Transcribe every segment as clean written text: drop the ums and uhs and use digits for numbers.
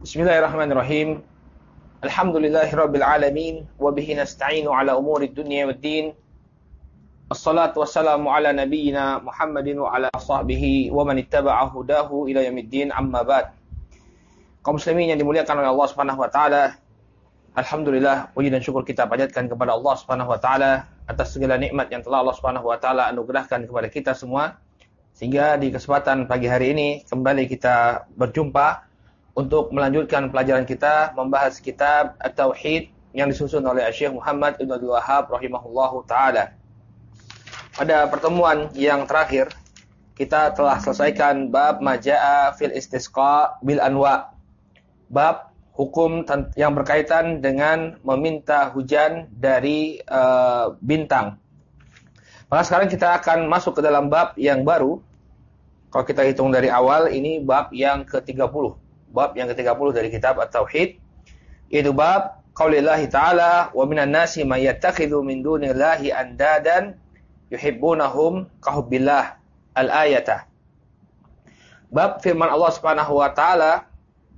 Bismillahirrahmanirrahim. Alhamdulillahirabbil alamin wa bihi nasta'inu ala umurid dunya waddin. Wassalatu wassalamu ala nabiyyina Muhammadin wa ala sahbihi wa man ittaba'a hudahu ila yaumiddin, amma ba'd. Kaum muslimin yang dimuliakan oleh Allah Subhanahu wa taala, alhamdulillah, puji dan syukur kita panjatkan kepada Allah Subhanahu wa taala atas segala nikmat yang telah Allah Subhanahu wa taala anugerahkan kepada kita semua, sehingga di kesempatan pagi hari ini kembali kita berjumpa untuk melanjutkan pelajaran kita membahas kitab At-Tauhid yang disusun oleh Syekh Muhammad Ibn Abdul Wahhab rahimahullahu taala. Pada pertemuan yang terakhir kita telah selesaikan bab majaa fil istisqa bil anwa. Bab hukum yang berkaitan dengan meminta hujan dari bintang. Maka sekarang kita akan masuk ke dalam bab yang baru. Kalau kita hitung dari awal, ini bab yang ke-30. Bab yang ke-30 dari kitab At-Tauhid, yaitu bab qaulillahi ta'ala wa minan nasi may yattakhidhu min dunillahi andadan yuhibbunahum kahubbillah, al-ayatah. Bab firman Allah Subhanahu wa taala,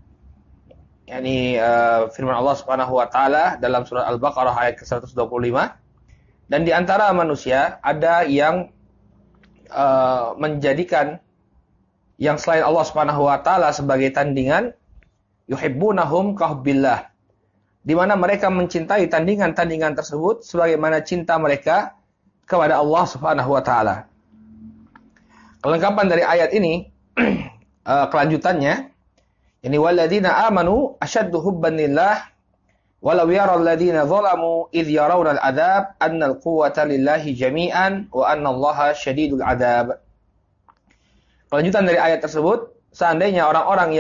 firman Allah Subhanahu wa taala dalam surah Al-Baqarah ayat ke-125, dan di antara manusia ada yang menjadikan yang selain Allah Subhanahu wa taala sebagai tandingan, yuhibbunahum kahubbillah, di mana mereka mencintai tandingan-tandingan tersebut sebagaimana cinta mereka kepada Allah Subhanahu wa taala. Kelengkapan dari ayat ini kelanjutannya, ini walladzina amanu asyaddu hubban lillah walau yaral ladzina zalamu idh yarawna al-'adzab annal quwwata lillahi jami'an wa annallaha syadidul 'adzab. Kelanjutan dari ayat tersebut, seandainya orang-orang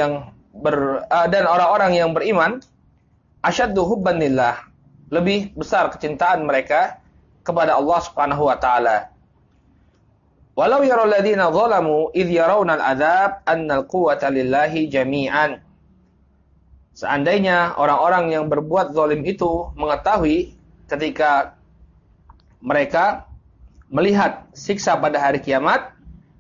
yang beriman asyaddu hubban lillah, lebih besar kecintaan mereka kepada Allah Subhanahu wa taala. Walau yaral ladzina zalamu idh yarawna al-'adzab annal quwwata lillahi jami'an. Seandainya orang-orang yang berbuat zalim itu mengetahui ketika mereka melihat siksa pada hari kiamat,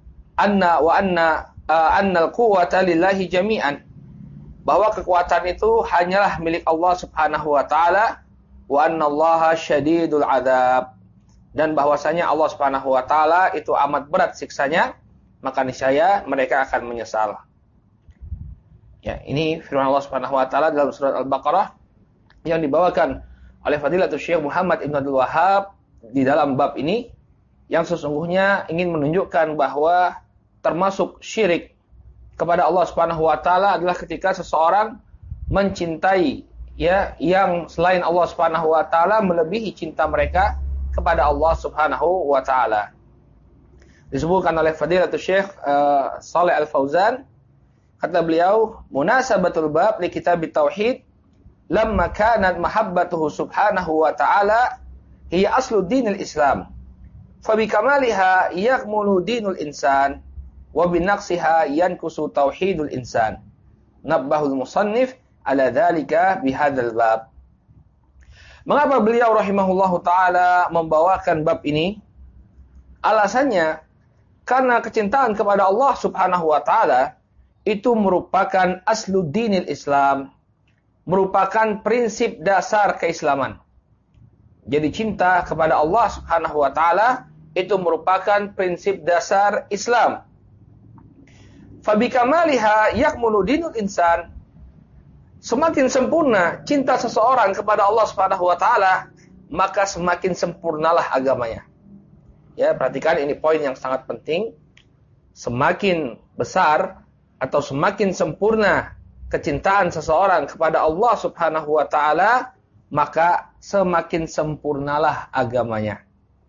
annal quwwata lillahi jami'an, bahwa kekuatan itu hanyalah milik Allah Subhanahu wa taala, wa annallaha syadidul 'adzab, dan bahwasanya Allah Subhanahu wa taala itu amat berat siksanya, maka niscaya mereka akan menyesal. Ya, ini firman Allah Subhanahu wa taala dalam surat Al-Baqarah yang dibawakan oleh Fadilatul Syekh Muhammad Ibn Abdul Wahhab di dalam bab ini, yang sesungguhnya ingin menunjukkan bahwa termasuk syirik kepada Allah Subhanahu wa taala adalah ketika seseorang mencintai yang selain Allah Subhanahu wa taala melebihi cinta mereka kepada Allah Subhanahu wa taala. Disebutkan oleh Fadilatul Syekh Shalih Al-Fauzan, kata beliau, munasabatul bab li kitab at-tauhid lamma kanat mahabbatuhu subhanahu wa ta'ala hiya aslu dinil Islam, fa bi kamaliha yakmulu dinul insan wa bi naqsiha yankusu tauhidul insan. Nabbahul musannif ala dzalika bi hadzal bab. Mengapa beliau rahimahullahu taala membawakan bab ini? Alasannya karena kecintaan kepada Allah Subhanahu wa taala itu merupakan aslu dinil Islam, merupakan prinsip dasar keislaman. Jadi cinta kepada Allah Subhanahu wa taala itu merupakan prinsip dasar Islam. Fabikamaliha yakmulu dinul insan. Semakin sempurna cinta seseorang kepada Allah Subhanahu wa taala, maka semakin sempurnalah agamanya. Ya, perhatikan ini poin yang sangat penting. Semakin besar atau semakin sempurna kecintaan seseorang kepada Allah Subhanahu wa taala, maka semakin sempurnalah agamanya.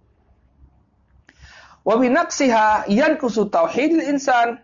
Wa bi naqsiha yankusu tauhidul insan.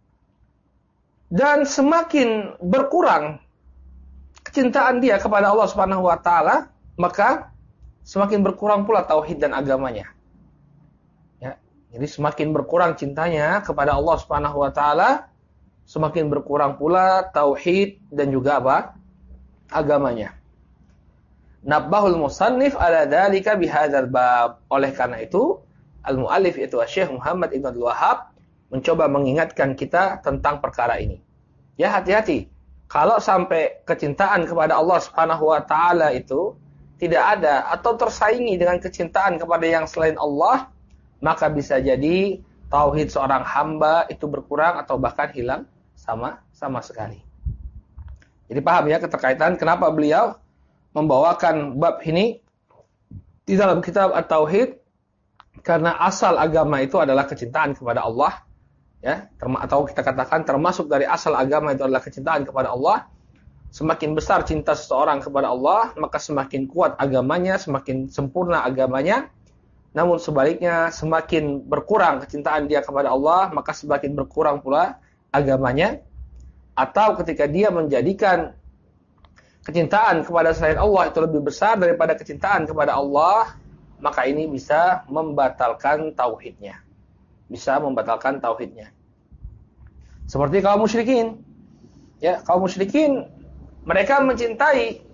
Dan semakin berkurang kecintaan dia kepada Allah Subhanahu wa taala, maka semakin berkurang pula tauhid dan agamanya. Ya, jadi semakin berkurang cintanya kepada Allah Subhanahu wa taala, semakin berkurang pula tauhid dan juga agamanya. Nabbahul musannif ala dzalika bihadzal bab. Oleh karena itu, al-muallif itu Syekh Muhammad Ibn Abdul Wahhab mencoba mengingatkan kita tentang perkara ini. Ya, hati-hati. Kalau sampai kecintaan kepada Allah Subhanahu wa taala itu tidak ada atau tersaingi dengan kecintaan kepada yang selain Allah, maka bisa jadi tauhid seorang hamba itu berkurang atau bahkan hilang sama sekali. Jadi paham ya keterkaitan kenapa beliau membawakan bab ini di dalam kitab At-Tauhid, karena asal agama itu adalah kecintaan kepada Allah, ya, atau kita katakan termasuk dari asal agama itu adalah kecintaan kepada Allah. Semakin besar cinta seseorang kepada Allah, maka semakin kuat agamanya, semakin sempurna agamanya. Namun sebaliknya, semakin berkurang kecintaan dia kepada Allah, maka semakin berkurang pula agamanya. Atau ketika dia menjadikan kecintaan kepada selain Allah itu lebih besar daripada kecintaan kepada Allah, maka ini bisa membatalkan tauhidnya. Bisa membatalkan tauhidnya. Seperti kaum musyrikin. Ya, kaum musyrikin mereka mencintai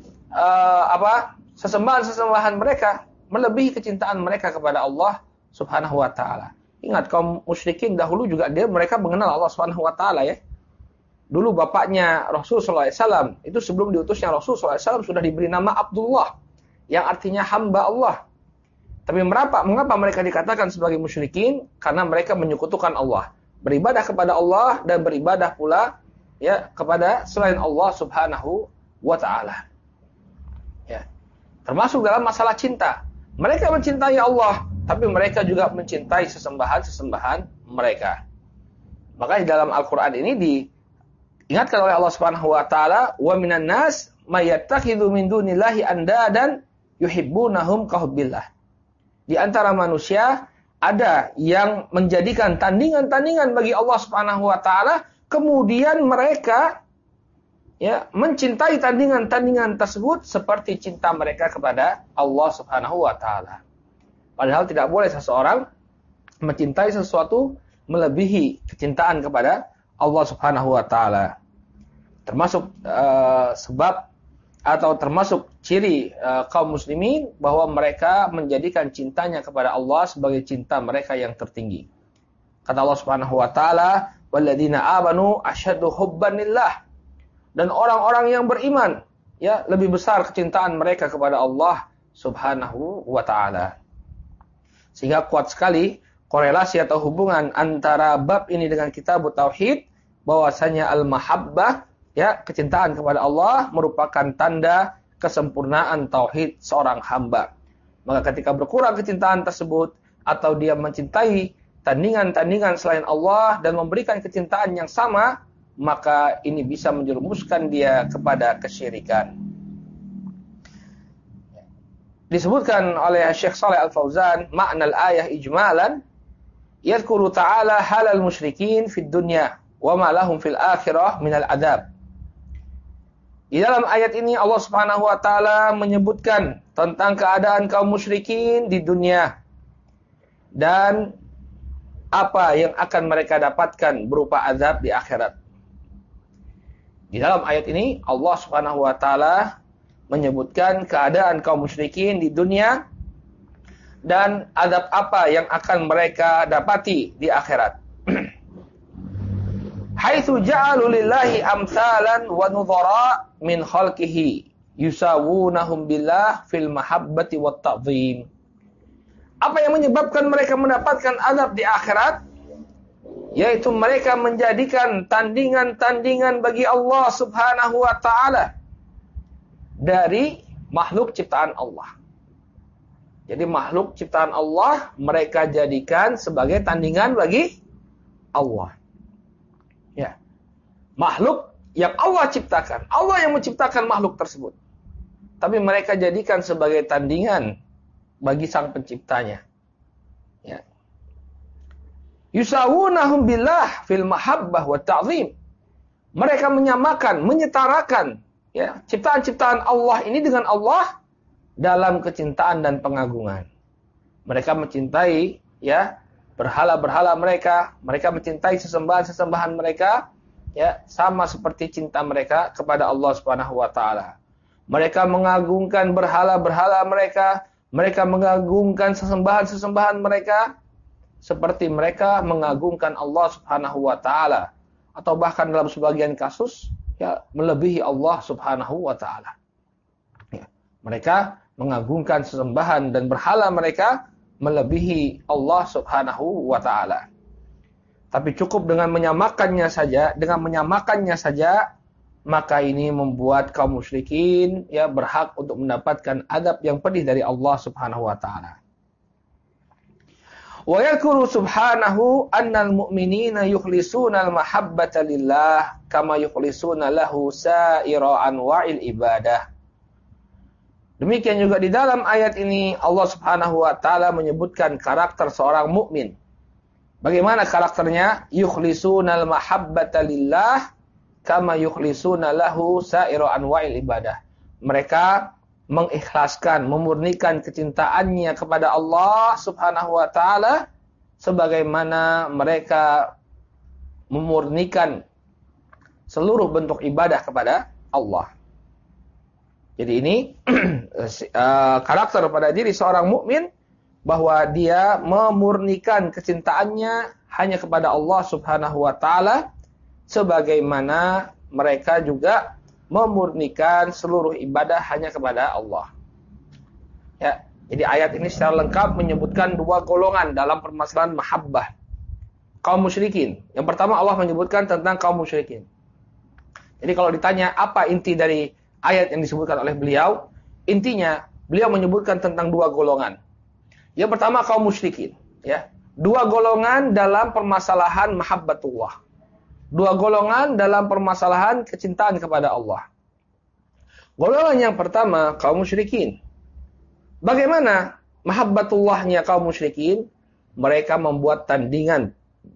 sesembahan-sesembahan mereka melebihi kecintaan mereka kepada Allah Subhanahu wa taala. Ingat kaum musyrikin dahulu juga mereka mengenal Allah Subhanahu wa taala ya. Dulu bapaknya Rasul sallallahu alaihi wasallam itu sebelum diutusnya Rasul sallallahu alaihi wasallam sudah diberi nama Abdullah yang artinya hamba Allah. Tapi mengapa mereka dikatakan sebagai musyrikin? Karena mereka menyekutukan Allah, beribadah kepada Allah dan beribadah pula ya kepada selain Allah Subhanahu wa taala. Ya. Termasuk dalam masalah cinta. Mereka mencintai Allah, tapi mereka juga mencintai sesembahan-sesembahan mereka. Maka di dalam Al-Qur'an ini diingatkan oleh Allah Subhanahu wa taala, "Wa minan nas may yattakhidhu min dunillahi andadan yuhibbunahum ka hubbillah." Di antara manusia ada yang menjadikan tandingan-tandingan bagi Allah Subhanahu wa taala, kemudian mereka ya mencintai tandingan-tandingan tersebut seperti cinta mereka kepada Allah Subhanahu wa taala. Padahal tidak boleh seseorang mencintai sesuatu melebihi kecintaan kepada Allah Subhanahu wa taala. Termasuk sebab atau termasuk ciri kaum muslimin bahwa mereka menjadikan cintanya kepada Allah sebagai cinta mereka yang tertinggi. Kata Allah Subhanahu wa taala, "Walladzina amanu asyaddu hubban lillah." Dan orang-orang yang beriman ya lebih besar kecintaan mereka kepada Allah Subhanahu wa taala. Sehingga kuat sekali korelasi atau hubungan antara bab ini dengan kitab tauhid, bahwasanya al-mahabbah ya kecintaan kepada Allah merupakan tanda kesempurnaan tauhid seorang hamba. Maka ketika berkurang kecintaan tersebut atau dia mencintai tandingan-tandingan selain Allah dan memberikan kecintaan yang sama, maka ini bisa menjerumuskan dia kepada kesyirikan. Disebutkan oleh Syekh Shalih Al-Fauzan, makna al-ayah ijmalan, yadhkuru ta'ala halal musyrikin fid dunya wa ma lahum fil akhirah minal adab. Di dalam ayat ini Allah Subhanahu wa taala menyebutkan tentang keadaan kaum musyrikin di dunia dan apa yang akan mereka dapatkan berupa azab di akhirat. Di dalam ayat ini Allah Subhanahu wa taala menyebutkan keadaan kaum musyrikin di dunia dan azab apa yang akan mereka dapati di akhirat. Haitsu ja'alu lillahi amsalan wa nudhara min khalqihi yusawunahum billah fil mahabbati wat ta'zim. Apa yang menyebabkan mereka mendapatkan azab di akhirat? Yaitu mereka menjadikan tandingan-tandingan bagi Allah Subhanahu wa taala dari makhluk ciptaan Allah. Jadi makhluk ciptaan Allah mereka jadikan sebagai tandingan bagi Allah. Ya. Makhluk yang Allah ciptakan. Allah yang menciptakan makhluk tersebut. Tapi mereka jadikan sebagai tandingan bagi sang penciptanya. Ya. Yusawunahum billah fil mahabbah wa ta'zim. Mereka menyamakan, menyetarakan ya, ciptaan-ciptaan Allah ini dengan Allah dalam kecintaan dan pengagungan. Mereka mencintai ya berhala-berhala mereka mencintai sesembahan-sesembahan mereka ya sama seperti cinta mereka kepada Allah Subhanahu wa taala. Mereka mengagungkan berhala-berhala mereka mengagungkan sesembahan-sesembahan mereka seperti mereka mengagungkan Allah Subhanahu wa taala, atau bahkan dalam sebagian kasus ya, melebihi Allah Subhanahu wa taala. Ya, mereka mengagungkan sesembahan dan berhala mereka melebihi Allah Subhanahu wa taala. Tapi cukup dengan menyamakannya saja, maka ini membuat kaum musyrikin ya berhak untuk mendapatkan adab yang pedih dari Allah Subhanahu wa taala. Wa yadhkuru subhanahu annal mu'minina yukhlisuna al-mahabbata lillah kama yukhlisuna lahu sa'ira anwa'il ibadah. Demikian juga di dalam ayat ini Allah Subhanahu wa taala menyebutkan karakter seorang mukmin. Bagaimana karakternya? Yukhlisunal mahabbata lillah kama yukhlisuna lahu sa'iru anwa'il ibadah. Mereka mengikhlaskan, memurnikan kecintaannya kepada Allah Subhanahu wa taala sebagaimana mereka memurnikan seluruh bentuk ibadah kepada Allah. Jadi ini karakter pada diri seorang mukmin, bahwa dia memurnikan kecintaannya hanya kepada Allah Subhanahu wa taala sebagaimana mereka juga memurnikan seluruh ibadah hanya kepada Allah. Ya, jadi ayat ini secara lengkap menyebutkan dua golongan dalam permasalahan mahabbah. Kaum musyrikin. Yang pertama Allah menyebutkan tentang kaum musyrikin. Jadi kalau ditanya apa inti dari ayat yang disebutkan oleh beliau, intinya beliau menyebutkan tentang dua golongan. Yang pertama kaum musyrikin, ya. Dua golongan dalam permasalahan mahabbatullah. Dua golongan dalam permasalahan kecintaan kepada Allah. Golongan yang pertama kaum musyrikin. Bagaimana mahabbatullahnya kaum musyrikin? Mereka membuat tandingan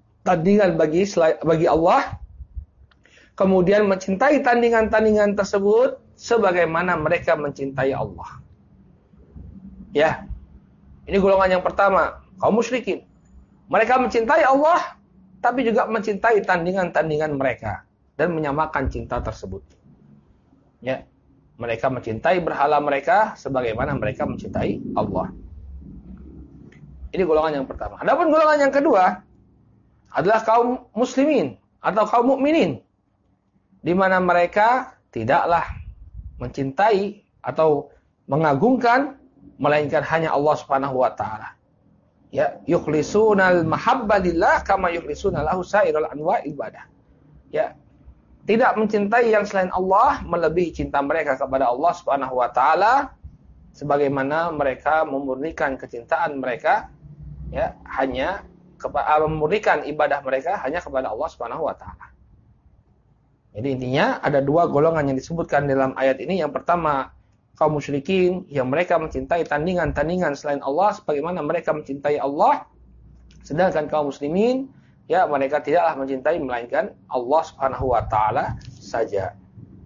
bagi Allah. Kemudian mencintai tandingan-tandingan tersebut sebagaimana mereka mencintai Allah. Ya. Ini golongan yang pertama, kaum musyrikin. Mereka mencintai Allah, tapi juga mencintai tandingan-tandingan mereka dan menyamakan cinta tersebut. Ya, mereka mencintai berhala mereka sebagaimana mereka mencintai Allah. Ini golongan yang pertama. Adapun golongan yang kedua adalah kaum muslimin atau kaum mukminin, di mana mereka tidaklah mencintai atau mengagungkan melainkan hanya Allah Subhanahu wa taala. Ya, yukhlisunal mahabba lillah kama yukhlisuna lahu sa'iral anwa'il ibadah. Ya, tidak mencintai yang selain Allah melebihi cinta mereka kepada Allah Subhanahu wa taala sebagaimana mereka memurnikan kecintaan mereka ya hanya memurnikan ibadah mereka hanya kepada Allah Subhanahu wa taala. Jadi intinya ada dua golongan yang disebutkan dalam ayat ini. Yang pertama kaum musyrikin yang mereka mencintai tandingan-tandingan selain Allah sebagaimana mereka mencintai Allah. Sedangkan kaum muslimin ya mereka tidaklah mencintai melainkan Allah Subhanahu wa taala saja.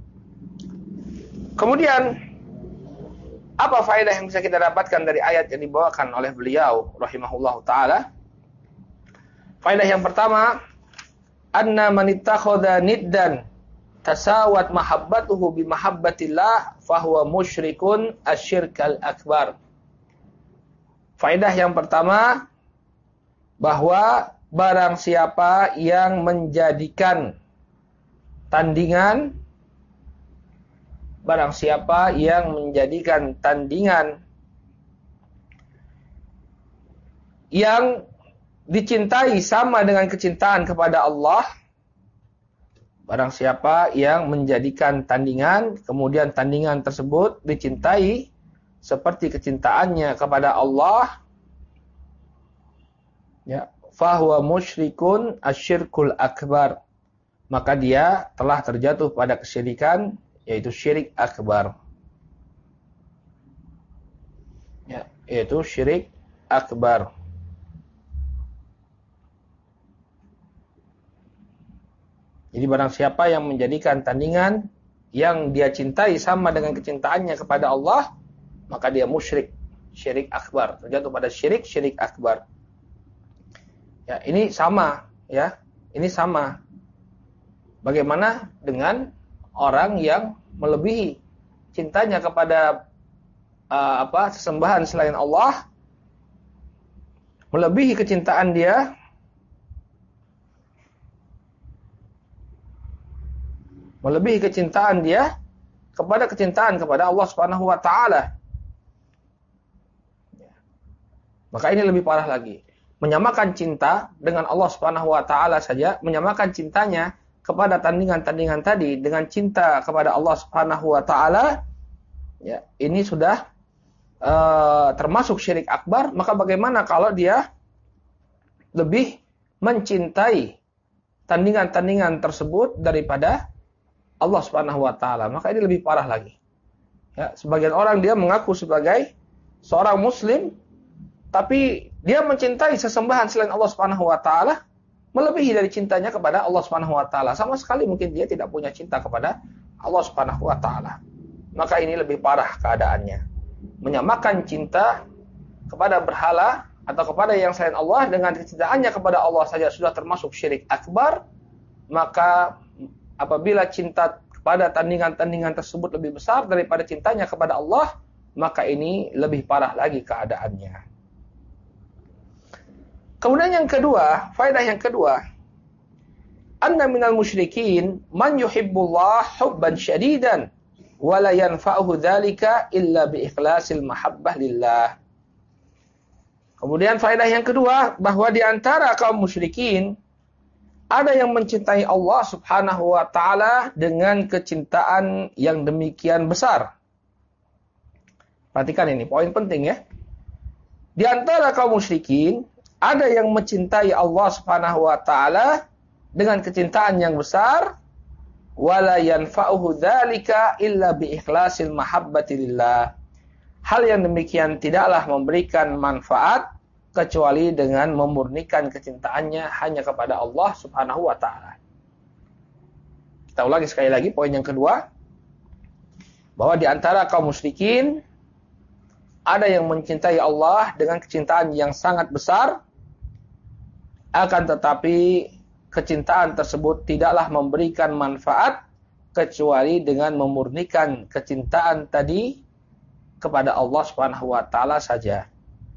Kemudian apa faedah yang bisa kita dapatkan dari ayat yang dibawakan oleh beliau rahimahullahu taala? Faedah yang pertama, anna man ittakhadha niddan tasawat mahabbatuhu bi mahabbatillah fahuwa musyrikun asyirkal akbar. Faedah yang pertama, bahwa barang siapa yang menjadikan tandingan yang dicintai sama dengan kecintaan kepada Allah. Barang siapa yang menjadikan tandingan, kemudian tandingan tersebut dicintai seperti kecintaannya kepada Allah, ya, fahuwa musyrikun asyirkul akbar. Maka dia telah terjatuh pada kesyirikan, yaitu syirik akbar. Ya, yaitu syirik akbar. Jadi barang siapa yang menjadikan tandingan yang dia cintai sama dengan kecintaannya kepada Allah, maka dia musyrik, syirik akbar, terjatuh pada syirik akbar. Ya, ini sama, ya. Ini sama. Bagaimana dengan orang yang melebihi cintanya kepada sesembahan selain Allah, melebihi kecintaan dia Melebihi kecintaan dia kecintaan kepada Allah Subhanahu wa taala. Maka ini lebih parah lagi. Menyamakan cinta dengan Allah Subhanahu wa taala saja, menyamakan cintanya kepada tandingan-tandingan tadi dengan cinta kepada Allah Subhanahu wa taala, ya, ini sudah termasuk syirik akbar. Maka bagaimana kalau dia lebih mencintai tandingan-tandingan tersebut daripada Allah Subhanahu wa taala? Maka ini lebih parah lagi. Ya, sebagian orang dia mengaku sebagai seorang muslim, tapi dia mencintai sesembahan selain Allah Subhanahu wa taala melebihi dari cintanya kepada Allah Subhanahu wa taala. Sama sekali mungkin dia tidak punya cinta kepada Allah Subhanahu wa taala. Maka ini lebih parah keadaannya. Menyamakan cinta kepada berhala atau kepada yang selain Allah dengan kecintaannya kepada Allah saja sudah termasuk syirik akbar. Maka apabila cinta kepada tandingan-tandingan tersebut lebih besar daripada cintanya kepada Allah, maka ini lebih parah lagi keadaannya. Kemudian yang kedua, faedah yang kedua, anna minal musyrikin man yuhibbullah hubban syadidan wa la yanfa'uhu dzalika illa bi ikhlasil mahabbah lillah. Kemudian faedah yang kedua, bahwa di antara kaum musyrikin ada yang mencintai Allah Subhanahu wa taala dengan kecintaan yang demikian besar. Perhatikan ini, poin penting ya. Di antara kaum musyrikin ada yang mencintai Allah Subhanahu wa taala dengan kecintaan yang besar, wala yanfa'uhu dzalika illa bi ikhlasil mahabbati lillah. Hal yang demikian tidaklah memberikan manfaat kecuali dengan memurnikan kecintaannya hanya kepada Allah Subhanahu wa taala. Kita ulangi sekali lagi poin yang kedua, bahwa di antara kaum musyrikin ada yang mencintai Allah dengan kecintaan yang sangat besar, akan tetapi kecintaan tersebut tidaklah memberikan manfaat kecuali dengan memurnikan kecintaan tadi kepada Allah Subhanahu wa taala saja.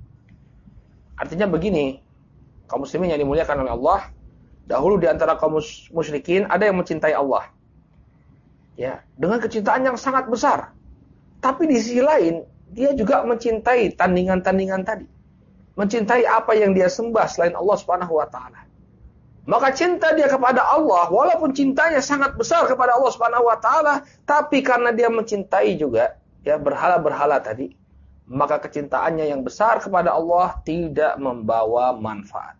Artinya begini, kaum muslimin yang dimuliakan oleh Allah, dahulu di antara kaum musyrikin ada yang mencintai Allah, ya, dengan kecintaan yang sangat besar. Tapi di sisi lain, dia juga mencintai tandingan-tandingan tadi. Mencintai apa yang dia sembah selain Allah Subhanahu wa taala. Maka cinta dia kepada Allah, walaupun cintanya sangat besar kepada Allah Subhanahu wa taala, tapi karena dia mencintai juga ya berhala-berhala tadi, maka kecintaannya yang besar kepada Allah tidak membawa manfaat.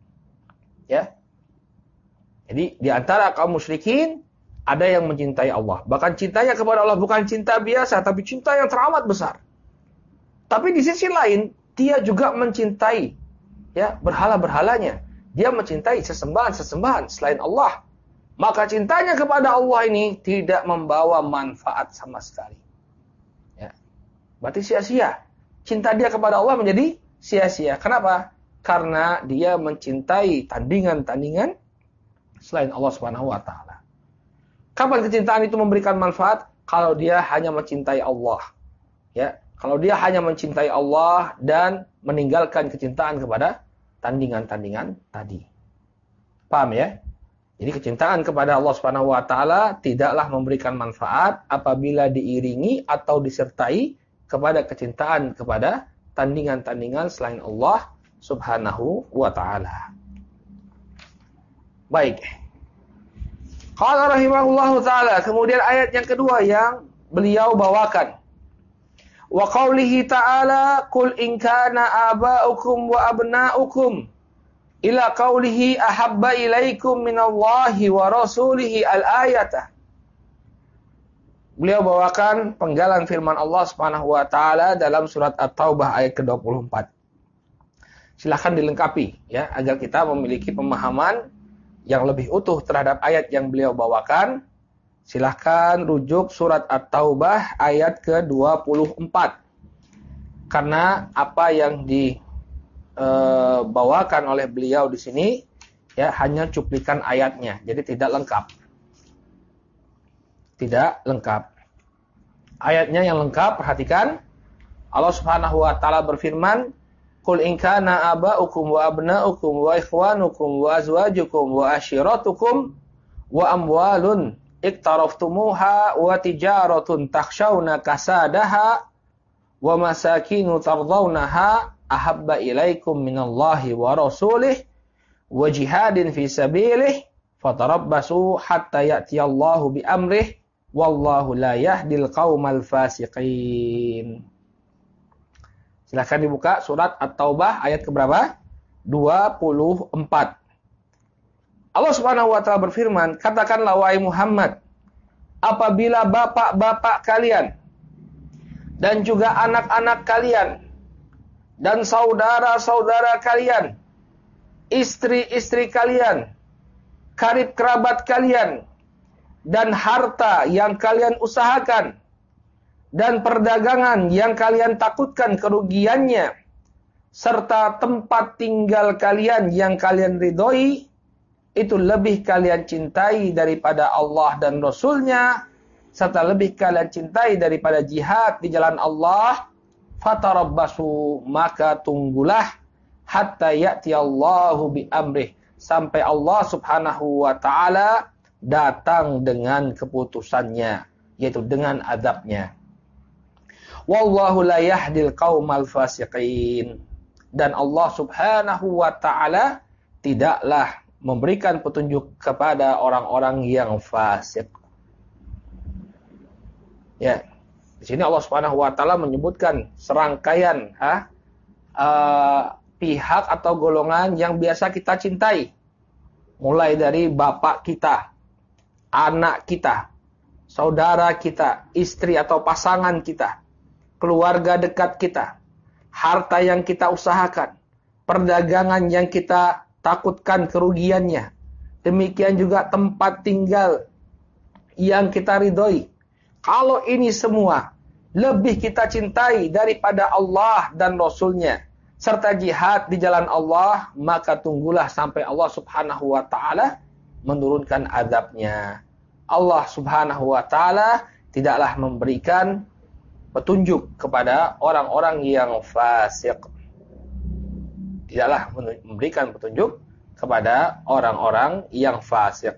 Ya. Jadi di antara kaum musyrikin ada yang mencintai Allah. Bahkan cintanya kepada Allah bukan cinta biasa, tapi cinta yang teramat besar. Tapi di sisi lain, dia juga mencintai ya berhala-berhalanya. Dia mencintai sesembahan-sesembahan selain Allah. Maka cintanya kepada Allah ini tidak membawa manfaat sama sekali. Ya. Berarti sia-sia. Cinta dia kepada Allah menjadi sia-sia. Kenapa? Karena dia mencintai tandingan-tandingan selain Allah Subhanahu wa taala. Kapan kecintaan itu memberikan manfaat? Kalau dia hanya mencintai Allah. Ya. Kalau dia hanya mencintai Allah dan meninggalkan kecintaan kepada tandingan-tandingan tadi. Paham ya? Jadi kecintaan kepada Allah Subhanahu wa taala tidaklah memberikan manfaat apabila diiringi atau disertai kepada kecintaan kepada tandingan-tandingan selain Allah Subhanahu wa taala. Baik. Qala rahimahullahu taala, kemudian ayat yang kedua yang beliau bawakan. Wa qaulihi ta'ala qul in kana aba'ukum wa abna'ukum ila qaulihi ahabba ilaikum minallahi wa rasulihi al-ayatah. Beliau bawakan penggalan firman Allah Subhanahu wa taala dalam surat At-Taubah ayat ke-24. Silakan dilengkapi ya agar kita memiliki pemahaman yang lebih utuh terhadap ayat yang beliau bawakan. Silahkan rujuk surat At-Taubah ayat ke-24. Karena apa yang dibawakan oleh beliau di sini ya hanya cuplikan ayatnya, jadi tidak lengkap. Tidak lengkap. Ayatnya yang lengkap, perhatikan. Allah Subhanahu wa taala berfirman, "Qul in kana aba'ukum wa abna'ukum wa ikhwanukum wa azwajukum wa ashiratukum wa amwalun iqtaraftumuha wa tijaratun takhshawna kasadaha wa masakinu tardawnaha ahabba ilaikum minallahi wa rasulih wa jihadin fi sabilih fatarabbasu hatta ya'tiyallahu bi amrih wallahu la yahdil qaumal fasiqin. Silakan dibuka surat At-Taubah ayat keberapa? 24. Allah Subhanahu wa taala berfirman, katakanlah wahai Muhammad, apabila bapak-bapak kalian dan juga anak-anak kalian dan saudara-saudara kalian, istri-istri kalian, karib kerabat kalian, dan harta yang kalian usahakan, dan perdagangan yang kalian takutkan kerugiannya, serta tempat tinggal kalian yang kalian ridhoi, itu lebih kalian cintai daripada Allah dan Rasul-Nya, serta lebih kalian cintai daripada jihad di jalan Allah, fatarabbasu, maka tunggulah, hatta ya'tiyallahu bi amrih, sampai Allah Subhanahu wa taala datang dengan keputusannya, yaitu dengan azabnya. Wallahu la yahdil qaumal fasiqin. Dan Allah Subhanahu wa taala tidaklah memberikan petunjuk kepada orang-orang yang fasik. Ya, di sini Allah Subhanahu wa taala menyebutkan serangkaian pihak atau golongan yang biasa kita cintai. Mulai dari bapak kita, anak kita, saudara kita, istri atau pasangan kita, keluarga dekat kita, harta yang kita usahakan, perdagangan yang kita takutkan kerugiannya, demikian juga tempat tinggal yang kita ridhoi. Kalau ini semua lebih kita cintai daripada Allah dan Rasul-Nya, serta jihad di jalan Allah, maka tunggulah sampai Allah Subhanahu wa taala menurunkan azabnya. Allah Subhanahu wa taala tidaklah memberikan petunjuk kepada orang-orang yang fasik. Tidaklah memberikan petunjuk kepada orang-orang yang fasik.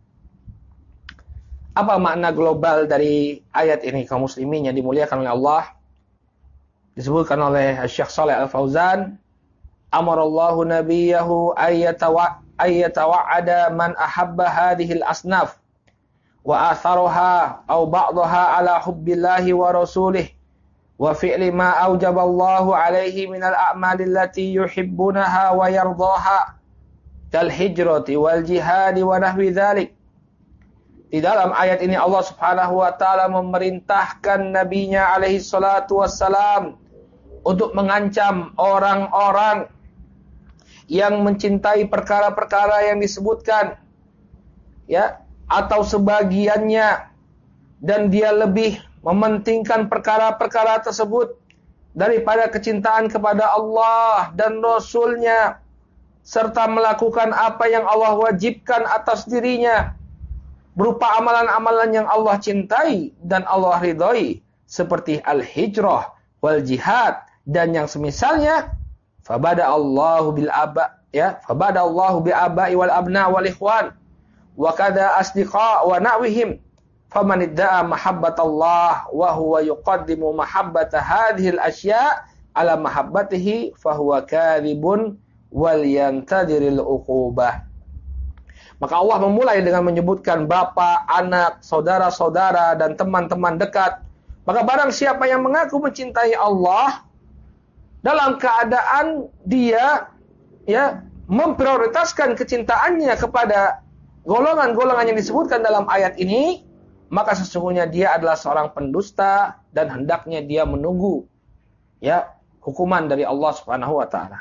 Apa makna global dari ayat ini kaum muslimin yang dimuliakan oleh Allah? Disebutkan oleh Syekh Shalih Al-Fauzan, amarallahu nabiyahu ayyatawa'ada man ahabba hadhil asnaf wa atharuha aw ba'daha ala hubbillahi wa rasulih wa fi'li ma aujaballahu alaihi minal a'mali allati yuhibbunaha wa yardaha kal hijrati wal jihadi wa nahwi dzalik. Di dalam ayat ini Allah Subhanahu wa taala memerintahkan nabinya alaihi salatu wassalam untuk mengancam orang-orang yang mencintai perkara-perkara yang disebutkan, ya, atau sebagiannya, dan dia lebih mementingkan perkara-perkara tersebut daripada kecintaan kepada Allah dan Rasul-Nya, serta melakukan apa yang Allah wajibkan atas dirinya, berupa amalan-amalan yang Allah cintai dan Allah ridhoi, seperti al-hijrah, wal jihad, dan yang semisalnya. Fabada Allahu bil aba, ya, fabada Allahu bi abai wal abna wal ikhwan wa kada asdiqa wa na'wihim, faman idda'a mahabbatallah wa huwa yuqaddimu mahabbata hadhihi al-asya' ala mahabbatihi fahuwa kadhibun wal yantadiril uqubah. Maka Allah memulai dengan menyebutkan bapak, anak, saudara-saudara, dan teman-teman dekat. Maka barang siapa yang mengaku mencintai Allah dalam keadaan dia, ya, memprioritaskan kecintaannya kepada golongan-golongan yang disebutkan dalam ayat ini, maka sesungguhnya dia adalah seorang pendusta dan hendaknya dia menunggu, ya, hukuman dari Allah Subhanahu wa taala.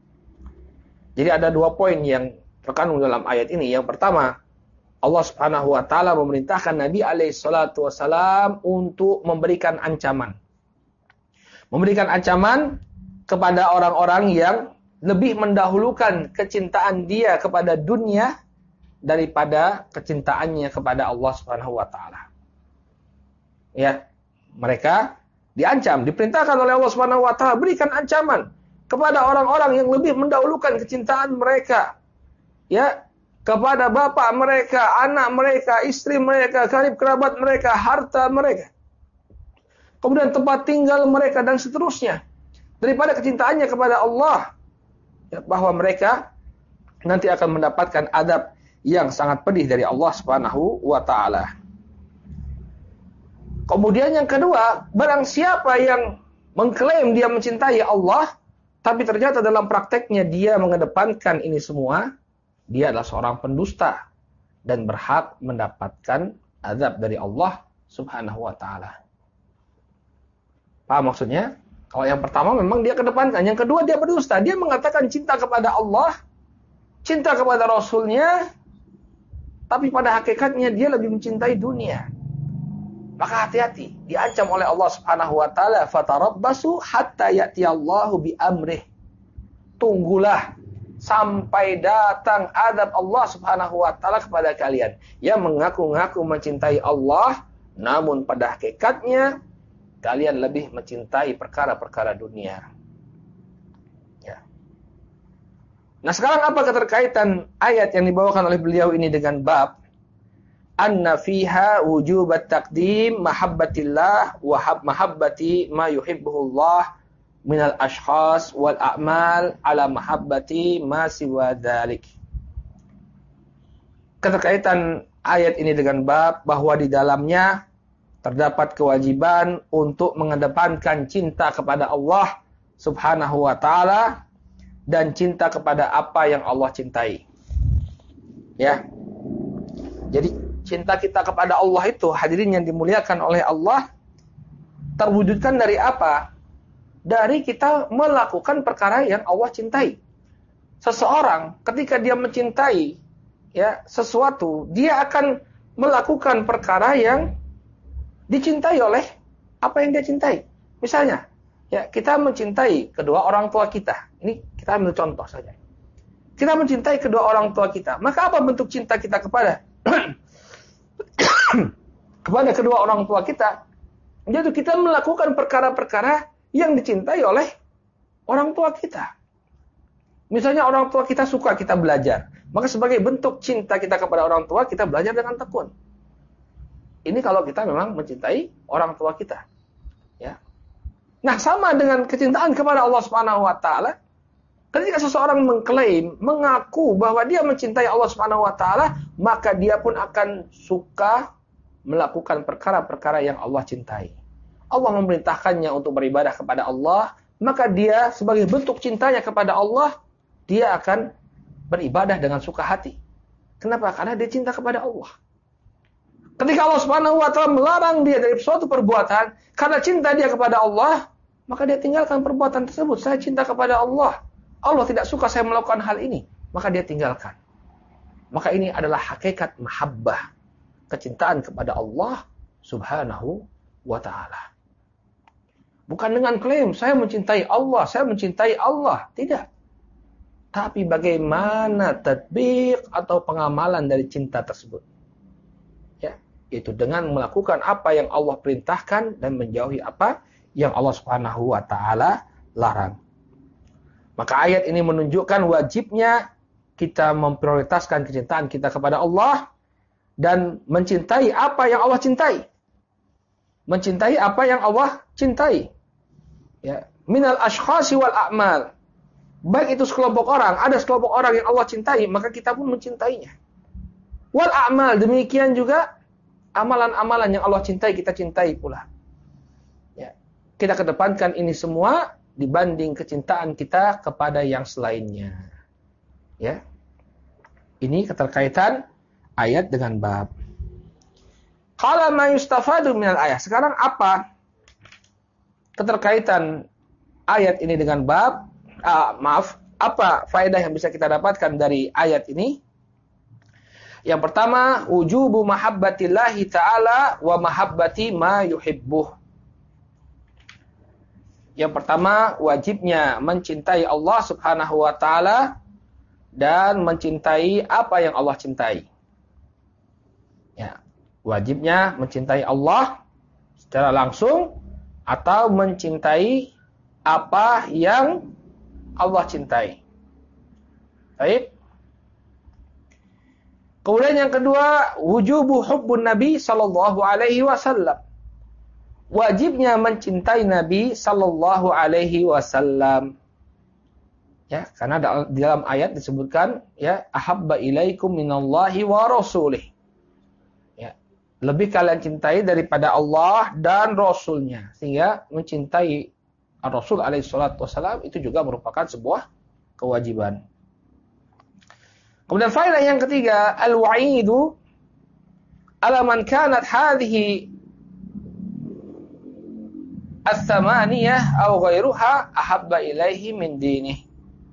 Jadi ada dua poin yang terkandung dalam ayat ini. Yang pertama, Allah Subhanahu wa taala memerintahkan Nabi alaihi salatu wasalam untuk memberikan ancaman. Memberikan ancaman kepada orang-orang yang lebih mendahulukan kecintaan dia kepada dunia daripada kecintaannya kepada Allah Subhanahu wa taala. Ya, mereka diancam, diperintahkan oleh Allah Subhanahu wa taala berikan ancaman kepada orang-orang yang lebih mendahulukan kecintaan mereka, ya, kepada bapak mereka, anak mereka, istri mereka, karib kerabat mereka, harta mereka, kemudian tempat tinggal mereka dan seterusnya, daripada kecintaannya kepada Allah, ya, bahwa mereka nanti akan mendapatkan adab yang sangat pedih dari Allah Subhanahu wa taala. Kemudian yang kedua, barang siapa yang mengklaim dia mencintai Allah, tapi ternyata dalam prakteknya dia mengedepankan ini semua, dia adalah seorang pendusta dan berhak mendapatkan azab dari Allah Subhanahu wa taala. Paham maksudnya? Kalau yang pertama memang dia kedepankan, yang kedua dia berdusta, dia mengatakan cinta kepada Allah, cinta kepada Rasulnya, tapi pada hakikatnya dia lebih mencintai dunia. Maka hati-hati, diancam oleh Allah Subhanahu wa taala, fatarabbasu hatta ya'tiyallahu bi amrih. Tunggulah sampai datang azab Allah Subhanahu wa taala kepada kalian yang mengaku-ngaku mencintai Allah, namun pada hakikatnya kalian lebih mencintai perkara-perkara dunia. Ya. Nah, sekarang apa keterkaitan ayat yang dibawakan oleh beliau ini dengan bab anna fiha wujubat taqdim mahabbatillah wa mahabbati ma yuhibbuhullah minal ashkhas wal a'mal ala mahabbati ma siwa dzalik. Keterkaitan ayat ini dengan bab bahwa di dalamnya terdapat kewajiban untuk mengedepankan cinta kepada Allah Subhanahu wa taala dan cinta kepada apa yang Allah cintai. Ya. Jadi cinta kita kepada Allah itu, hadirin yang dimuliakan oleh Allah, terwujudkan dari apa? Dari kita melakukan perkara yang Allah cintai. Seseorang ketika dia mencintai ya sesuatu, dia akan melakukan perkara yang dicintai oleh apa yang dia cintai. Misalnya, ya kita mencintai kedua orang tua kita. Ini kita ambil contoh saja. Kita mencintai kedua orang tua kita. Maka apa bentuk cinta kita kepada kepada kedua orang tua kita? Jadi kita melakukan perkara-perkara yang dicintai oleh orang tua kita. Misalnya orang tua kita suka kita belajar. Maka sebagai bentuk cinta kita kepada orang tua, kita belajar dengan tekun. Ini kalau kita memang mencintai orang tua kita. Ya. Nah, sama dengan kecintaan kepada Allah Subhanahu wa taala, ketika seseorang mengklaim, mengaku bahwa dia mencintai Allah Subhanahu wa taala, maka dia pun akan suka melakukan perkara-perkara yang Allah cintai. Allah memerintahkannya untuk beribadah kepada Allah, maka dia sebagai bentuk cintanya kepada Allah, dia akan beribadah dengan suka hati. Kenapa? Karena dia cinta kepada Allah. Ketika Allah Subhanahu wa taala melarang dia dari suatu perbuatan karena cinta dia kepada Allah, maka dia tinggalkan perbuatan tersebut. Saya cinta kepada Allah. Allah tidak suka saya melakukan hal ini, maka dia tinggalkan. Maka ini adalah hakikat mahabbah, kecintaan kepada Allah Subhanahu wa taala. Bukan dengan klaim saya mencintai Allah, saya mencintai Allah, tidak. Tapi bagaimana tatbiq atau pengamalan dari cinta tersebut? Itu dengan melakukan apa yang Allah perintahkan dan menjauhi apa yang Allah Subhanahu wa taala larang. Maka ayat ini menunjukkan wajibnya kita memprioritaskan kecintaan kita kepada Allah dan mencintai apa yang Allah cintai. Mencintai apa yang Allah cintai. Ya, minal ashkhasi wal a'mal. Baik itu sekelompok orang, ada sekelompok orang yang Allah cintai, maka kita pun mencintainya. Wal a'mal, demikian juga amalan-amalan yang Allah cintai, kita cintai pula. Ya. Kita kedepankan ini semua dibanding kecintaan kita kepada yang selainnya. Ya. Ini keterkaitan ayat dengan bab. Qala ma yustafadu minal ayat. Sekarang apa keterkaitan ayat ini dengan bab? Apa faedah yang bisa kita dapatkan dari ayat ini? Yang pertama, wujubu mahabbatillahi ta'ala wa mahabbati ma yuhibbuh. Yang pertama, wajibnya mencintai Allah Subhanahu wa taala dan mencintai apa yang Allah cintai. Ya, wajibnya mencintai Allah secara langsung atau mencintai apa yang Allah cintai. Baik. Kemudian yang kedua, wujubu hubbun Nabi sallallahu alaihi wasallam. Wajibnya mencintai Nabi sallallahu alaihi wasallam. Ya, karena di dalam ayat disebutkan ya ahabba ilaikum minallahi wa rasulih. Ya, lebih kalian cintai daripada Allah dan Rasulnya. Sehingga mencintai Rasul alaihi salatu wasallam itu juga merupakan sebuah kewajiban. Kemudian faedah yang ketiga, al-wa'idu ala man kanat hadhihi as-samaniyah aw ghairuha ahabba ilaihi min dinih.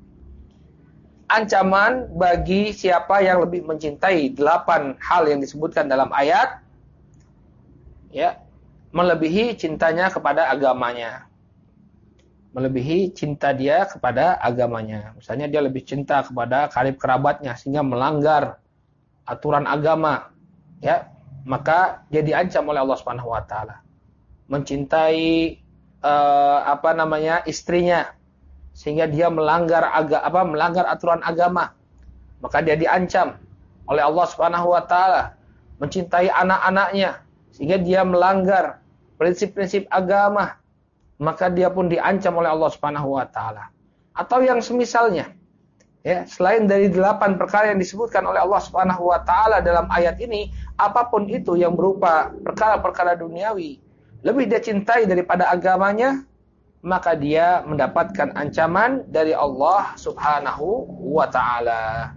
Ancaman bagi siapa yang lebih mencintai 8 hal yang disebutkan dalam ayat, ya, melebihi cintanya kepada agamanya. Melebihi cinta dia kepada agamanya. Misalnya dia lebih cinta kepada karib kerabatnya sehingga melanggar aturan agama, ya, maka dia diancam oleh Allah Subhanahu wa taala. Mencintai istrinya sehingga dia melanggar aturan agama, maka dia diancam oleh Allah Subhanahu wa taala. Mencintai anak-anaknya sehingga dia melanggar prinsip-prinsip agama, maka dia pun diancam oleh Allah Subhanahu wa taala. Atau yang semisalnya. Ya, selain dari 8 perkara yang disebutkan oleh Allah Subhanahu wa taala dalam ayat ini, apapun itu yang berupa perkara-perkara duniawi, lebih dia cintai daripada agamanya, maka dia mendapatkan ancaman dari Allah Subhanahu wa taala.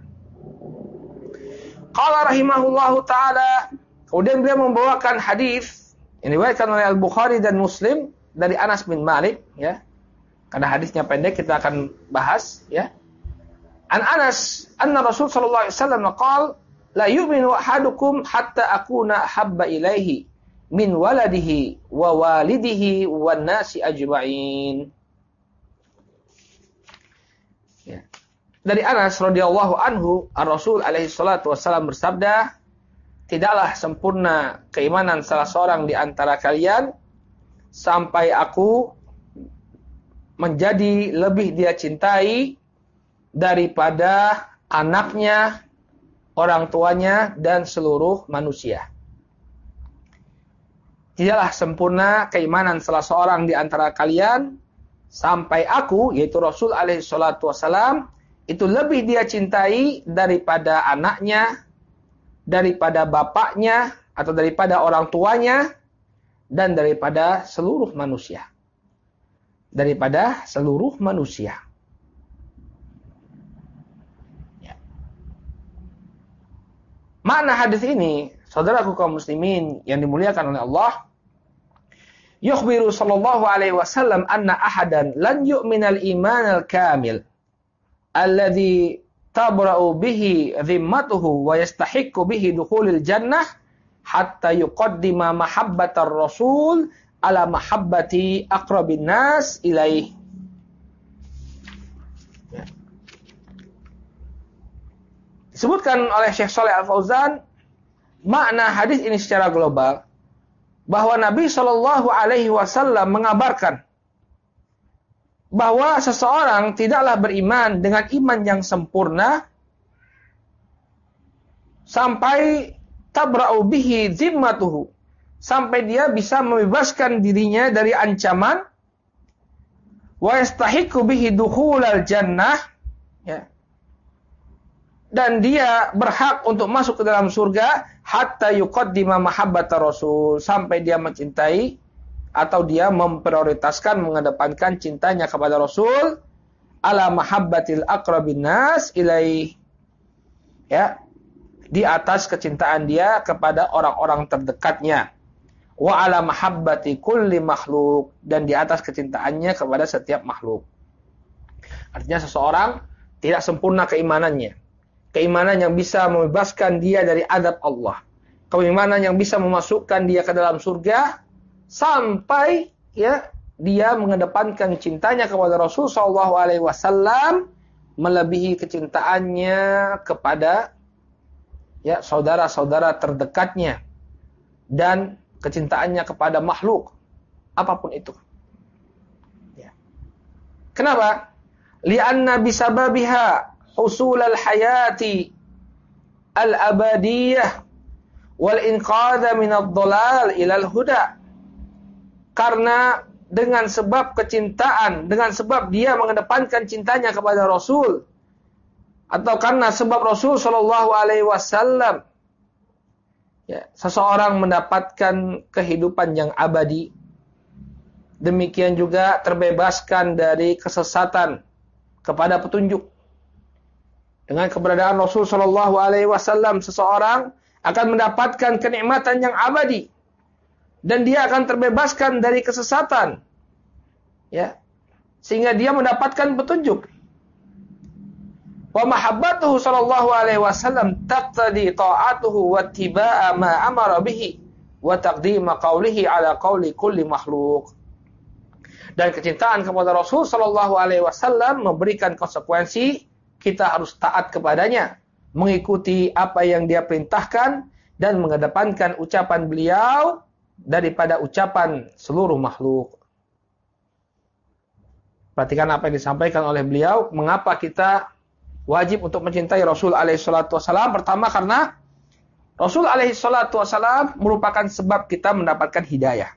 Qala rahimahullahu taala, kemudian beliau membawakan hadis yang diriwayatkan oleh Al-Bukhari dan Muslim dari Anas bin Malik, ya. Karena hadisnya pendek kita akan bahas, ya. An Anas anna Rasul sallallahu alaihi wasallam qala la yu'minu ahadukum hatta akuna habba ilaihi min waladihi wa walidihi wan nasi ajma'in. Ya. Dari Anas radhiyallahu anhu, Ar-Rasul alaihi salatu wasallam bersabda, tidaklah sempurna keimanan salah seorang di antara kalian sampai aku menjadi lebih dia cintai daripada anaknya, orang tuanya, dan seluruh manusia. Tidaklah sempurna keimanan salah seorang di antara kalian sampai aku, yaitu Rasul alaihi salatu wasalam, itu lebih dia cintai daripada anaknya, daripada bapaknya, atau daripada orang tuanya, dan daripada seluruh manusia. Daripada seluruh manusia. Ya. Makna hadis ini, saudaraku kaum muslimin yang dimuliakan oleh Allah, yukhbiru sallallahu alaihi wasallam anna ahadan lan yu'minal imanal kamil alladhi tabra'u bihi dhimmatuhu wa yastahiqqu bihi dukhulil jannah hatta yuqaddima mahabbatar rasul ala mahabbati aqrabin nas ilaih. Ya. Disebutkan oleh Syekh Shalih Al-Fauzan, makna hadis ini secara global bahwa Nabi Shallallahu alaihi wasallam mengabarkan bahwa seseorang tidaklah beriman dengan iman yang sempurna sampai tabra'u bihi zimmatuhu, sampai dia bisa membebaskan dirinya dari ancaman, wa yastahiqqu bihi dukhulal jannah, ya, dan dia berhak untuk masuk ke dalam surga, hatta yuqaddima mahabbatar rasul, sampai dia mencintai atau dia memprioritaskan, mengedepankan cintanya kepada Rasul ala mahabbatil aqrabin nas ilaih, ya, di atas kecintaan dia kepada orang-orang terdekatnya, wa ala mahabbati kulli makhluk, dan di atas kecintaannya kepada setiap makhluk. Artinya seseorang tidak sempurna keimanannya, keimanan yang bisa membebaskan dia dari azab Allah, keimanan yang bisa memasukkan dia ke dalam surga, sampai ya dia mengedepankan cintanya kepada Rasul sallallahu alaihi wasallam melebihi kecintaannya kepada ya saudara-saudara terdekatnya dan kecintaannya kepada makhluk apapun itu. Ya. Kenapa? Li'anna bisababiha husulal hayati al-abadiyah wal inqadha min ad-dhalal ila al-huda. Karena dengan sebab kecintaan, dengan sebab dia mengedepankan cintanya kepada Rasul, atau karena sebab Rasul sallallahu alaihi wasallam, ya, seseorang mendapatkan kehidupan yang abadi. Demikian juga terbebaskan dari kesesatan kepada petunjuk. Dengan keberadaan Rasul sallallahu alaihi wasallam, seseorang akan mendapatkan kenikmatan yang abadi dan dia akan terbebaskan dari kesesatan. Ya. Sehingga dia mendapatkan petunjuk. Wa mahabbatuhu sallallahu alaihi wasallam taqtadi ta'atuhu wa ittiba'a ma amara bihi wa taqdima qawlihi ala qawli kulli makhluk. Dan kecintaan kepada Rasul sallallahu alaihi wasallam memberikan konsekuensi kita harus taat kepadanya, mengikuti apa yang dia perintahkan dan mengedepankan ucapan beliau daripada ucapan seluruh makhluk. Perhatikan apa yang disampaikan oleh beliau, mengapa kita wajib untuk mencintai Rasul alaihi salatu wasallam. Pertama, karena Rasul alaihi salatu wasallam merupakan sebab kita mendapatkan hidayah.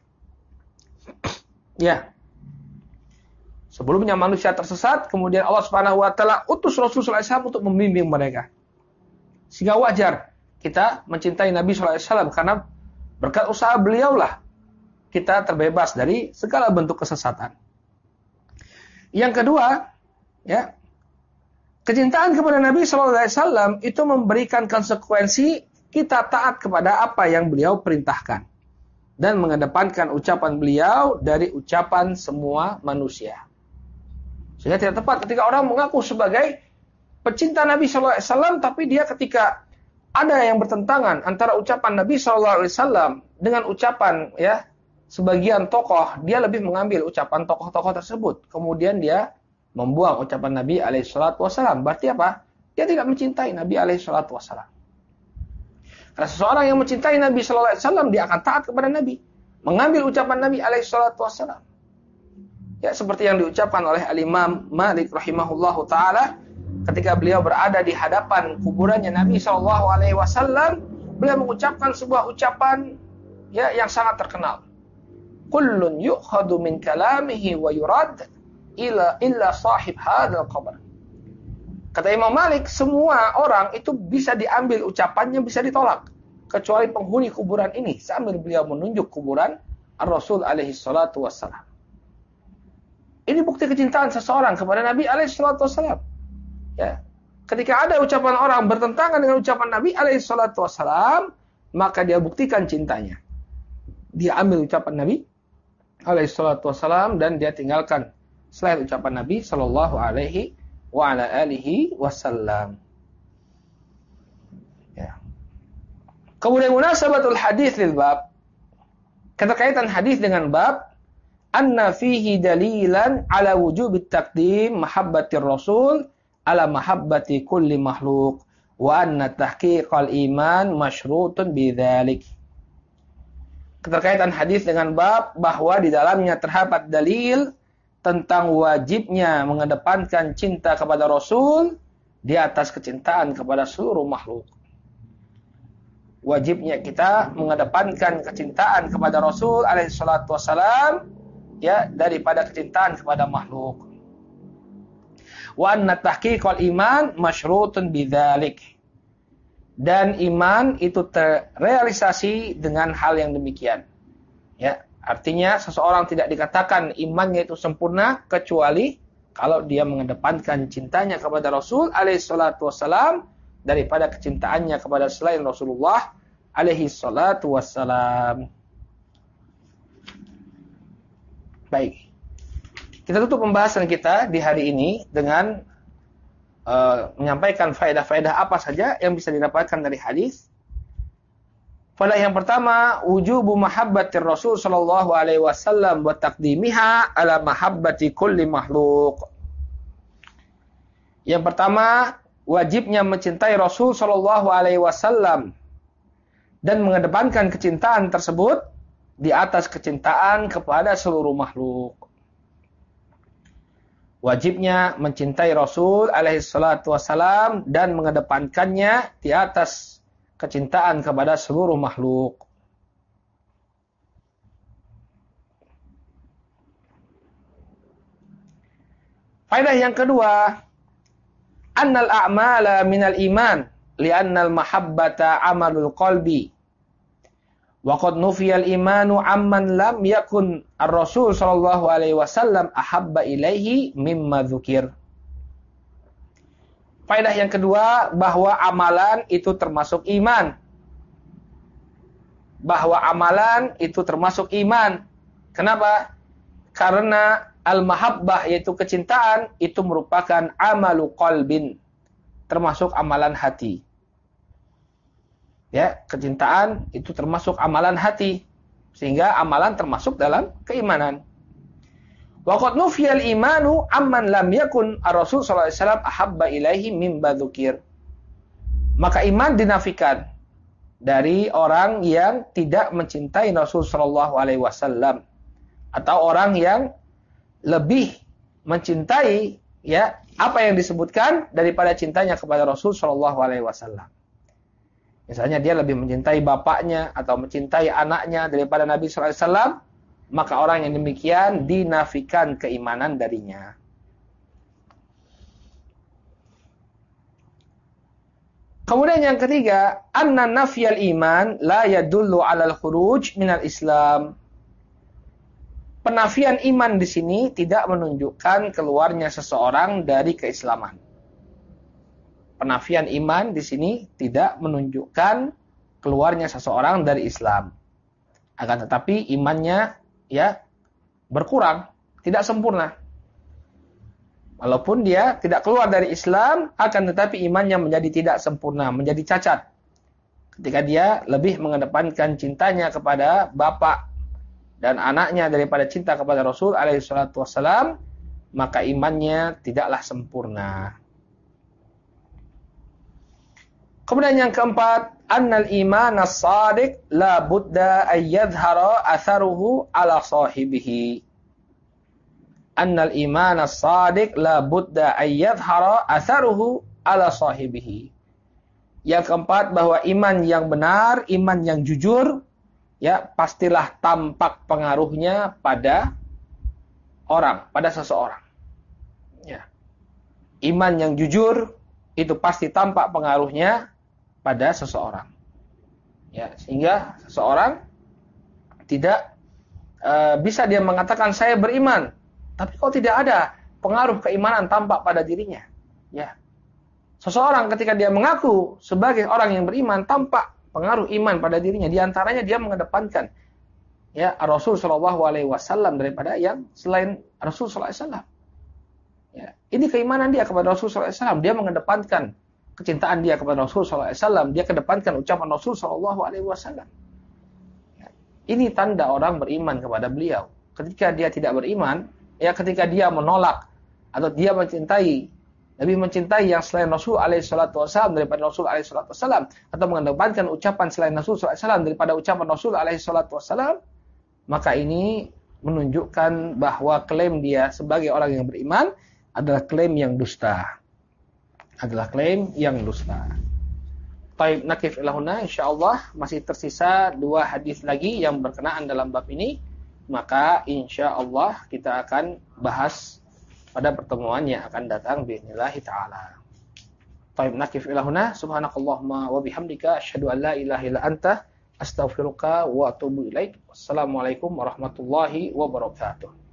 Ya. Sebelumnya manusia tersesat, kemudian Allah Subhanahu wa taala utus Rasul sallallahu alaihi wasallam untuk membimbing mereka. Sehingga wajar kita mencintai Nabi sallallahu alaihi wasallam karena berkat usaha beliaulah kita terbebas dari segala bentuk kesesatan. Yang kedua, ya, kecintaan kepada Nabi sallallahu alaihi wasallam itu memberikan konsekuensi kita taat kepada apa yang beliau perintahkan dan mengedepankan ucapan beliau dari ucapan semua manusia. Sehingga tidak tepat ketika orang mengaku sebagai pecinta Nabi sallallahu alaihi wasallam tapi dia ketika ada yang bertentangan antara ucapan Nabi sallallahu alaihi wasallam dengan ucapan, ya, sebagian tokoh, dia lebih mengambil ucapan tokoh-tokoh tersebut. Kemudian dia membuang ucapan Nabi alaihi salatu wasallam. Berarti apa? Dia tidak mencintai Nabi alaihi salatu wasallam. Karena seseorang yang mencintai Nabi sallallahu alaihi wasallam, dia akan taat kepada Nabi, mengambil ucapan Nabi alaihi salatu wasallam. Ya, seperti yang diucapkan oleh Al-Imam Malik rahimahullahu taala ketika beliau berada di hadapan kuburannya Nabi sallallahu alaihi wasallam, beliau mengucapkan sebuah ucapan, ya, yang sangat terkenal. Kullun yu'khadu min kalamihi wa yurad illa sahib hadzal qabr. Kata Imam Malik, semua orang itu bisa diambil ucapannya, bisa ditolak, kecuali penghuni kuburan ini, sambil beliau menunjuk kuburan Ar-Rasul alaihi salatu wassalam. Ini bukti kecintaan seseorang kepada Nabi alaihi salatu wassalam. Ya. Ketika ada ucapan orang bertentangan dengan ucapan Nabi alaihi salatu wassalam, maka dia buktikan cintanya. Dia ambil ucapan Nabi alaihi salatu wassalam dan dia tinggalkan selain ucapan Nabi sallallahu alaihi wa ala alihi wasallam. Ya. Kemudian munasabatul hadis lil bab. Keterkaitan hadis dengan bab, anna fihi dalilan ala wujubit taqdim mahabbatir rasul ala mahabbati kulli makhluk wa anna tahqiqal iman masyrutun bidzalik. Keterkaitan hadis dengan bab bahwa di dalamnya terdapat dalil tentang wajibnya mengedepankan cinta kepada Rasul di atas kecintaan kepada seluruh makhluk. Wajibnya kita mengedepankan kecintaan kepada Rasul alaihi salatu wassalam, ya, daripada kecintaan kepada makhluk. Wa anna tahqiqal iman masyrutun bidzalik. Dan iman itu terrealisasi dengan hal yang demikian. Ya, artinya seseorang tidak dikatakan imannya itu sempurna kecuali kalau dia mengedepankan cintanya kepada Rasul alaihi salatu wassalam daripada kecintaannya kepada selain Rasulullah alaihi salatu wassalam. Baik. Kita tutup pembahasan kita di hari ini dengan menyampaikan faedah-faedah apa saja yang bisa didapatkan dari hadis. Faedah yang pertama, wujubu mahabbatir Rasul sallallahu alaihi wasallam wa taqdimiha ala mahabbati kulli makhluk. Yang pertama, wajibnya mencintai Rasul sallallahu alaihi wasallam dan mengedepankan kecintaan tersebut di atas kecintaan kepada seluruh makhluk. Wajibnya mencintai Rasul alaihi salatu wassalam dan mengedepankannya di atas kecintaan kepada seluruh makhluk. Faedah yang kedua, annal a'mala minal iman li'annal mahabbata amalul qalbi. Wa qad nufiyal imanu amman lam yakun ar-rasul sallallahu alaihi wasallam ahabba ilaihi mimma dzukir. Faedah yang kedua, bahwa amalan itu termasuk iman. Bahwa amalan itu termasuk iman. Kenapa? Karena al-mahabbah, yaitu kecintaan, itu merupakan amalu qalbin, termasuk amalan hati. Ya, kecintaan itu termasuk amalan hati, sehingga amalan termasuk dalam keimanan. Wa qad nufiyal imanu amman lam yakun ar-rasul sallallahu alaihi wasallam ahabba ilaihi mimma dzukir. Maka iman dinafikan dari orang yang tidak mencintai Rasul sallallahu alaihi wasallam, atau orang yang lebih mencintai ya apa yang disebutkan daripada cintanya kepada Rasul sallallahu alaihi wasallam. Misalnya dia lebih mencintai bapaknya atau mencintai anaknya daripada Nabi sallallahu alaihi wasallam, maka orang yang demikian dinafikan keimanan darinya. Kemudian yang ketiga, anna nafyal iman la yadullu 'alal khuruj minal Islam. Penafian iman di sini tidak menunjukkan keluarnya seseorang dari keislaman. Penafian iman di sini tidak menunjukkan keluarnya seseorang dari Islam. Akan tetapi imannya ya berkurang, tidak sempurna. Walaupun dia tidak keluar dari Islam, akan tetapi imannya menjadi tidak sempurna, menjadi cacat. Ketika dia lebih mengedepankan cintanya kepada bapak dan anaknya daripada cinta kepada Rasul alaihi salatu wassalam, maka imannya tidaklah sempurna. Kemudian yang keempat, annal iman as-sadiq la budda ay yadhhara atharuhu ala sahibihi. Annal iman as-sadiq la budda ay yadhhara atharuhu ala sahibihi. Yang keempat, bahwa iman yang benar, iman yang jujur, ya pastilah tampak pengaruhnya pada orang, pada seseorang. Ya. Iman yang jujur itu pasti tampak pengaruhnya pada seseorang. Ya, sehingga seseorang tidak bisa dia mengatakan saya beriman, tapi kok tidak ada pengaruh keimanan tampak pada dirinya. Ya. Seseorang ketika dia mengaku sebagai orang yang beriman, tampak pengaruh iman pada dirinya. Di antaranya dia mengedepankan ya Rasul sallallahu alaihi wasallam daripada yang selain Rasul sallallahu alaihi wasallam. Ya, ini keimanan dia kepada Rasul sallallahu alaihi wasallam. Dia mengedepankan kecintaan dia kepada Rasul sallallahu alaihi wasallam, dia kedepankan ucapan Rasul sallallahu alaihi wasallam. Ya, ini tanda orang beriman kepada beliau. Ketika dia tidak beriman, ya ketika dia menolak atau dia mencintai, lebih mencintai yang selain Rasul alaihi salatu wasallam daripada Rasul alaihi salatu wasallam, atau mengedepankan ucapan selain Rasul sallallahu alaihi wasallam daripada ucapan Rasul alaihi salatu wasallam, maka ini menunjukkan bahwa klaim dia sebagai orang yang beriman adalah klaim yang dusta. Adalah klaim yang dusta. Taib nakif ilahuna, insyaallah masih tersisa 2 hadis lagi yang berkenaan dalam bab ini, maka insyaallah kita akan bahas pada pertemuan yang akan datang biidznillah taala. Taib nakif ilahuna, subhanakallahumma wa bihamdika asyhadu an la ilaha illa anta astaghfiruka wa atubu ilaik. Wassalamualaikum warahmatullahi wabarakatuh.